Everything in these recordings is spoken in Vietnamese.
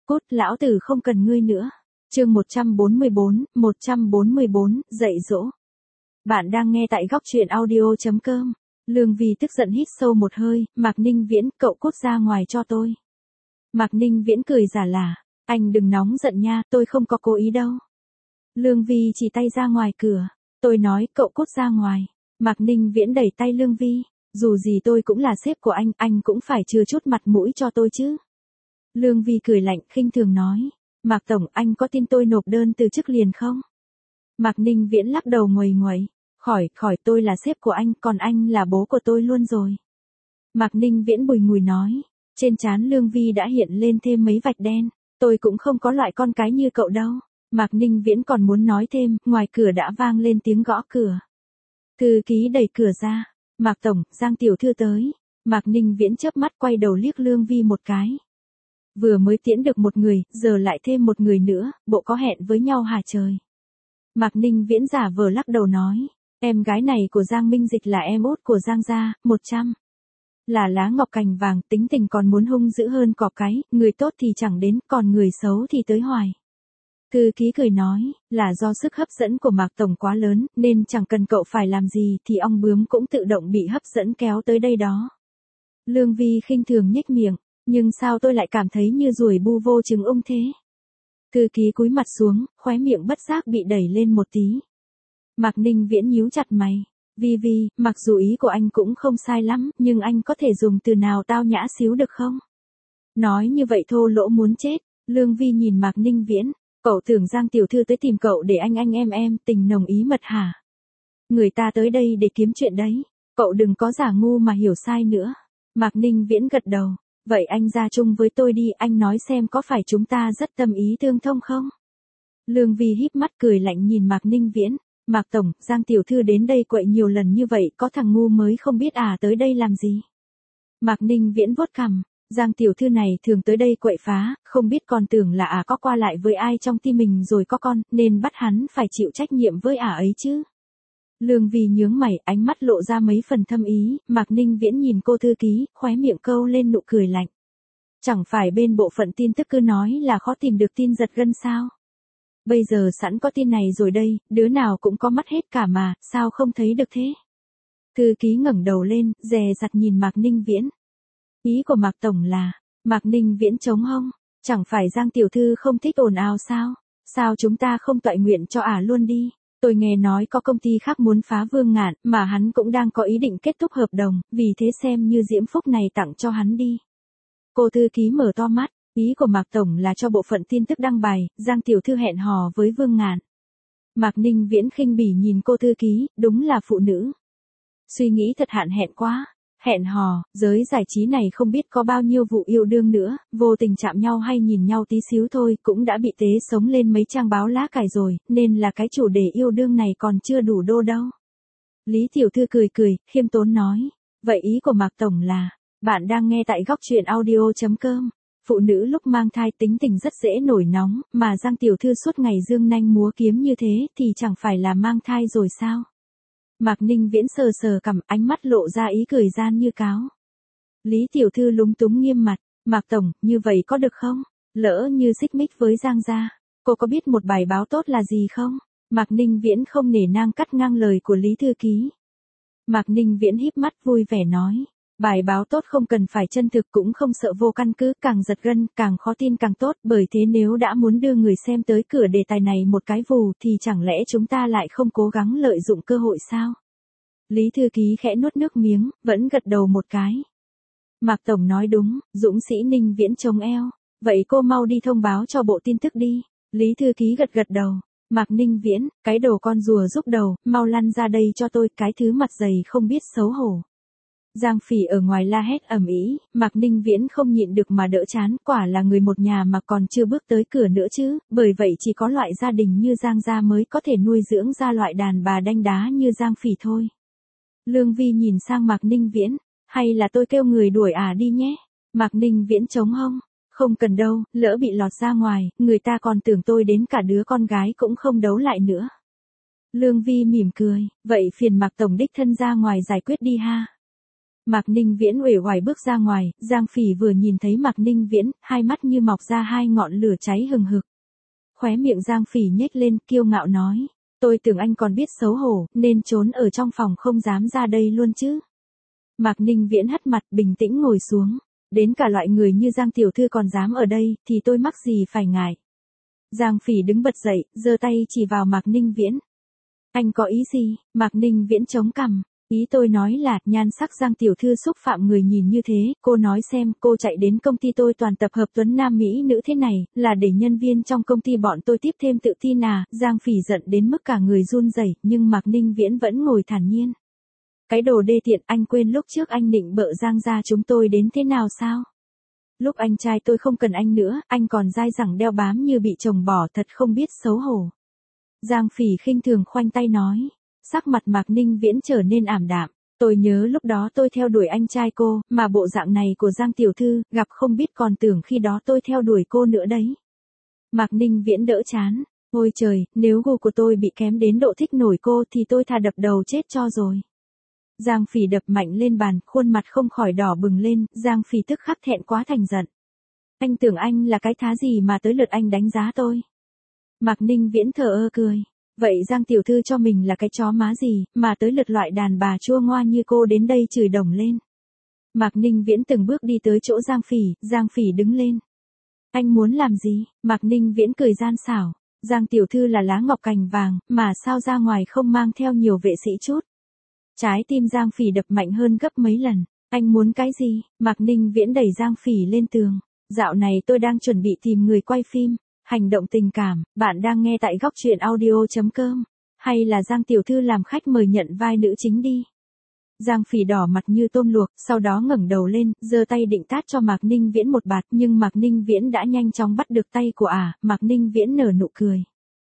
Cút, lão tử không cần ngươi nữa. Chương 144, dạy dỗ. Bạn đang nghe tại góc truyện audio.com. Lương Vi tức giận hít sâu một hơi, Mạc Ninh Viễn, cậu cút ra ngoài cho tôi. Mạc Ninh Viễn cười giả lả, anh đừng nóng giận nha, tôi không có cố ý đâu. Lương Vi chỉ tay ra ngoài cửa, tôi nói cậu cút ra ngoài. Mạc Ninh Viễn đẩy tay Lương Vi, dù gì tôi cũng là sếp của anh cũng phải chừa chút mặt mũi cho tôi chứ. Lương Vi cười lạnh, khinh thường nói, Mạc Tổng, anh có tin tôi nộp đơn từ chức liền không? Mạc Ninh Viễn lắc đầu nguầy nguậy, khỏi, tôi là sếp của anh, còn anh là bố của tôi luôn rồi. Mạc Ninh Viễn bùi ngùi nói, trên trán Lương Vi đã hiện lên thêm mấy vạch đen, tôi cũng không có loại con cái như cậu đâu. Mạc Ninh Viễn còn muốn nói thêm, ngoài cửa đã vang lên tiếng gõ cửa. Thư ký đẩy cửa ra, Mạc Tổng, Giang tiểu thư tới. Mạc Ninh Viễn chớp mắt quay đầu liếc Lương Vi một cái. Vừa mới tiễn được một người, giờ lại thêm một người nữa, bộ có hẹn với nhau hả trời. Mạc Ninh Viễn giả vờ lắc đầu nói, em gái này của Giang Minh Dịch là em út của Giang gia, 100. Là lá ngọc cành vàng, tính tình còn muốn hung dữ hơn cọp cái, người tốt thì chẳng đến, còn người xấu thì tới hoài. Thư ký cười nói, là do sức hấp dẫn của Mạc Tổng quá lớn, nên chẳng cần cậu phải làm gì thì ong bướm cũng tự động bị hấp dẫn kéo tới đây đó. Lương Vi khinh thường nhếch miệng, nhưng sao tôi lại cảm thấy như ruồi bu vô trứng ung thế? Thư ký cúi mặt xuống, khóe miệng bất giác bị đẩy lên một tí. Mạc Ninh Viễn nhíu chặt mày, Vi, mặc dù ý của anh cũng không sai lắm, nhưng anh có thể dùng từ nào tao nhã xíu được không? Nói như vậy thô lỗ muốn chết. Lương Vi nhìn Mạc Ninh Viễn, cậu tưởng Giang tiểu thư tới tìm cậu để anh em, tình nồng ý mật hả? Người ta tới đây để kiếm chuyện đấy, cậu đừng có giả ngu mà hiểu sai nữa. Mạc Ninh Viễn gật đầu, vậy anh ra chung với tôi đi, anh nói xem có phải chúng ta rất tâm ý tương thông không? Lương Vi híp mắt cười lạnh nhìn Mạc Ninh Viễn, Mạc Tổng, Giang tiểu thư đến đây quậy nhiều lần như vậy, có thằng ngu mới không biết à tới đây làm gì? Mạc Ninh Viễn vuốt cằm, Giang tiểu thư này thường tới đây quậy phá, không biết còn tưởng là có qua lại với ai trong tim mình rồi có con, nên bắt hắn phải chịu trách nhiệm với ấy chứ. Lương Vi nhướng mày, ánh mắt lộ ra mấy phần thâm ý, Mạc Ninh Viễn nhìn cô thư ký, khóe miệng câu lên nụ cười lạnh. Chẳng phải bên bộ phận tin tức cứ nói là khó tìm được tin giật gân sao? Bây giờ sẵn có tin này rồi đây, đứa nào cũng có mắt hết cả mà, sao không thấy được thế? Thư ký ngẩng đầu lên, dè dặt nhìn Mạc Ninh Viễn. Ý của Mạc Tổng là, Mạc Ninh Viễn chống hông, chẳng phải Giang tiểu thư không thích ồn ào sao? Sao chúng ta không toại nguyện cho luôn đi? Tôi nghe nói có công ty khác muốn phá Vương Ngạn, mà hắn cũng đang có ý định kết thúc hợp đồng, vì thế xem như diễm phúc này tặng cho hắn đi. Cô thư ký mở to mắt, ý của Mạc Tổng là cho bộ phận tin tức đăng bài, Giang tiểu thư hẹn hò với Vương Ngạn. Mạc Ninh Viễn khinh bỉ nhìn cô thư ký, đúng là phụ nữ. Suy nghĩ thật hạn hẹn quá. Hẹn hò, giới giải trí này không biết có bao nhiêu vụ yêu đương nữa, vô tình chạm nhau hay nhìn nhau tí xíu thôi cũng đã bị tế sống lên mấy trang báo lá cải rồi, nên là cái chủ đề yêu đương này còn chưa đủ đô đâu. Lý tiểu thư cười, khiêm tốn nói, vậy ý của Mạc Tổng là, bạn đang nghe tại góc truyện audio.com. Phụ nữ lúc mang thai tính tình rất dễ nổi nóng, mà Giang tiểu thư suốt ngày dương nanh múa kiếm như thế thì chẳng phải là mang thai rồi sao? Mạc Ninh Viễn sờ cằm, ánh mắt lộ ra ý cười gian như cáo. Lý tiểu thư lúng túng nghiêm mặt, Mạc Tổng, như vậy có được không? Lỡ như xích mích với Giang gia, cô có biết một bài báo tốt là gì không? Mạc Ninh Viễn không nể nang cắt ngang lời của Lý thư ký. Mạc Ninh Viễn híp mắt vui vẻ nói, bài báo tốt không cần phải chân thực cũng không sợ vô căn cứ, càng giật gân, càng khó tin càng tốt, bởi thế nếu đã muốn đưa người xem tới cửa đề tài này một cái vù thì chẳng lẽ chúng ta lại không cố gắng lợi dụng cơ hội sao? Lý thư ký khẽ nuốt nước miếng, vẫn gật đầu một cái. Mạc Tổng nói đúng, dũng sĩ Ninh Viễn chống eo, vậy cô mau đi thông báo cho bộ tin tức đi. Lý thư ký gật đầu. Mạc Ninh Viễn, cái đồ con rùa rúc đầu, mau lăn ra đây cho tôi, cái thứ mặt dày không biết xấu hổ. Giang Phỉ ở ngoài la hét ầm ĩ, Mạc Ninh Viễn không nhịn được mà đỡ chán, quả là người một nhà mà còn chưa bước tới cửa nữa chứ, bởi vậy chỉ có loại gia đình như Giang gia mới có thể nuôi dưỡng ra loại đàn bà đanh đá như Giang Phỉ thôi. Lương Vi nhìn sang Mạc Ninh Viễn, hay là tôi kêu người đuổi đi nhé. Mạc Ninh Viễn chống hông, không cần đâu, lỡ bị lọt ra ngoài, người ta còn tưởng tôi đến cả đứa con gái cũng không đấu lại nữa. Lương Vi mỉm cười, vậy phiền Mạc Tổng đích thân ra ngoài giải quyết đi ha. Mạc Ninh Viễn uể oải bước ra ngoài, Giang Phỉ vừa nhìn thấy Mạc Ninh Viễn, hai mắt như mọc ra hai ngọn lửa cháy hừng hực. Khóe miệng Giang Phỉ nhếch lên, kiêu ngạo nói, tôi tưởng anh còn biết xấu hổ, nên trốn ở trong phòng không dám ra đây luôn chứ. Mạc Ninh Viễn hất mặt bình tĩnh ngồi xuống, đến cả loại người như Giang tiểu thư còn dám ở đây, thì tôi mắc gì phải ngại. Giang Phỉ đứng bật dậy, giơ tay chỉ vào Mạc Ninh Viễn. Anh có ý gì? Mạc Ninh Viễn chống cằm. Ý tôi nói là, nhan sắc Giang tiểu thư xúc phạm người nhìn như thế, cô nói xem, cô chạy đến công ty tôi toàn tập hợp tuấn nam mỹ nữ thế này, là để nhân viên trong công ty bọn tôi tiếp thêm tự tin à? Giang Phỉ giận đến mức cả người run rẩy, nhưng Mạc Ninh Viễn vẫn ngồi thản nhiên. Cái đồ đê tiện, anh quên lúc trước anh định bợ Giang gia chúng tôi đến thế nào sao? Lúc anh trai tôi không cần anh nữa, anh còn dai dẳng đeo bám như bị chồng bỏ, thật không biết xấu hổ. Giang Phỉ khinh thường khoanh tay nói. Sắc mặt Mạc Ninh Viễn trở nên ảm đạm. Tôi nhớ lúc đó tôi theo đuổi anh trai cô, mà bộ dạng này của Giang tiểu thư, gặp không biết còn tưởng khi đó tôi theo đuổi cô nữa đấy. Mạc Ninh Viễn đỡ chán. Ôi trời, nếu gu của tôi bị kém đến độ thích nổi cô thì tôi thà đập đầu chết cho rồi. Giang Phỉ đập mạnh lên bàn, khuôn mặt không khỏi đỏ bừng lên, Giang Phỉ tức khắc thẹn quá thành giận. Anh tưởng anh là cái thá gì mà tới lượt anh đánh giá tôi? Mạc Ninh Viễn thờ ơ cười. Vậy Giang tiểu thư cho mình là cái chó má gì, mà tới lượt loại đàn bà chua ngoa như cô đến đây chửi đồng lên. Mạc Ninh Viễn từng bước đi tới chỗ Giang Phỉ đứng lên. Anh muốn làm gì? Mạc Ninh Viễn cười gian xảo. Giang tiểu thư là lá ngọc cành vàng, mà sao ra ngoài không mang theo nhiều vệ sĩ chút. Trái tim Giang Phỉ đập mạnh hơn gấp mấy lần. Anh muốn cái gì? Mạc Ninh Viễn đẩy Giang Phỉ lên tường. Dạo này tôi đang chuẩn bị tìm người quay phim. Hành động tình cảm, bạn đang nghe tại góc truyện audio.com. Hay là Giang tiểu thư làm khách mời nhận vai nữ chính đi. Giang Phỉ đỏ mặt như tôm luộc, sau đó ngẩng đầu lên, giơ tay định tát cho Mạc Ninh Viễn một bạt, nhưng Mạc Ninh Viễn đã nhanh chóng bắt được tay của Mạc Ninh Viễn nở nụ cười.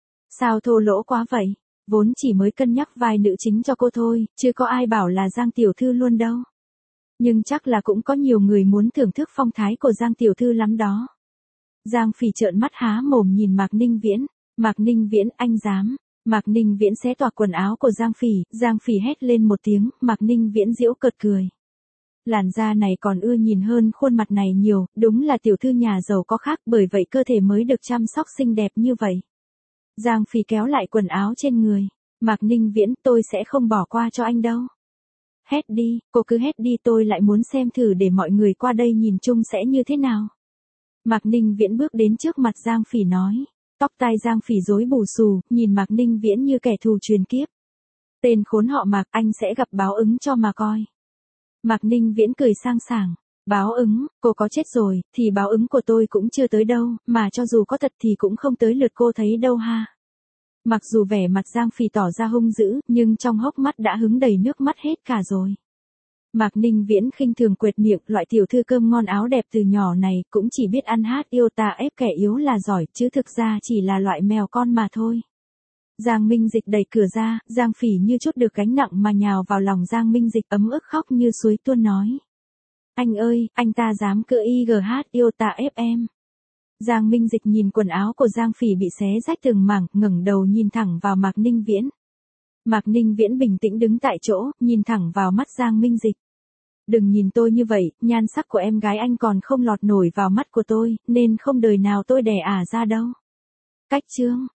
Sao thô lỗ quá vậy? Vốn chỉ mới cân nhắc vai nữ chính cho cô thôi, chứ có ai bảo là Giang tiểu thư luôn đâu. Nhưng chắc là cũng có nhiều người muốn thưởng thức phong thái của Giang tiểu thư lắm đó. Giang Phỉ trợn mắt há mồm nhìn Mạc Ninh Viễn. Mạc Ninh Viễn, anh dám. Mạc Ninh Viễn xé toạc quần áo của Giang Phỉ hét lên một tiếng, Mạc Ninh Viễn giễu cợt cười. Làn da này còn ưa nhìn hơn khuôn mặt này nhiều, đúng là tiểu thư nhà giàu có khác, bởi vậy cơ thể mới được chăm sóc xinh đẹp như vậy. Giang Phỉ kéo lại quần áo trên người. Mạc Ninh Viễn, tôi sẽ không bỏ qua cho anh đâu. Hét đi, cô cứ hét đi, tôi lại muốn xem thử để mọi người qua đây nhìn chung sẽ như thế nào. Mạc Ninh Viễn bước đến trước mặt Giang Phỉ nói. Tóc tai Giang Phỉ rối bù xù, nhìn Mạc Ninh Viễn như kẻ thù truyền kiếp. Tên khốn họ Mạc, anh sẽ gặp báo ứng cho mà coi. Mạc Ninh Viễn cười sang sảng. Báo ứng, cô có chết rồi, thì báo ứng của tôi cũng chưa tới đâu, mà cho dù có thật thì cũng không tới lượt cô thấy đâu ha. Mặc dù vẻ mặt Giang Phỉ tỏ ra hung dữ, nhưng trong hốc mắt đã hứng đầy nước mắt hết cả rồi. Mạc Ninh Viễn khinh thường quệt miệng, loại tiểu thư cơm ngon áo đẹp từ nhỏ này, cũng chỉ biết ăn hát yêu tà ép kẻ yếu là giỏi, chứ thực ra chỉ là loại mèo con mà thôi. Giang Minh Dịch đẩy cửa ra, Giang Phỉ như chút được gánh nặng mà nhào vào lòng Giang Minh Dịch, ấm ức khóc như suối tuôn nói. Anh ơi, anh ta dám cựa IGH yêu tà ép em. Giang Minh Dịch nhìn quần áo của Giang Phỉ bị xé rách từng mảng, ngẩng đầu nhìn thẳng vào Mạc Ninh Viễn. Mạc Ninh Viễn bình tĩnh đứng tại chỗ, nhìn thẳng vào mắt Giang Minh Dịch. Đừng nhìn tôi như vậy, nhan sắc của em gái anh còn không lọt nổi vào mắt của tôi, nên không đời nào tôi đẻ ra đâu. Cách chương.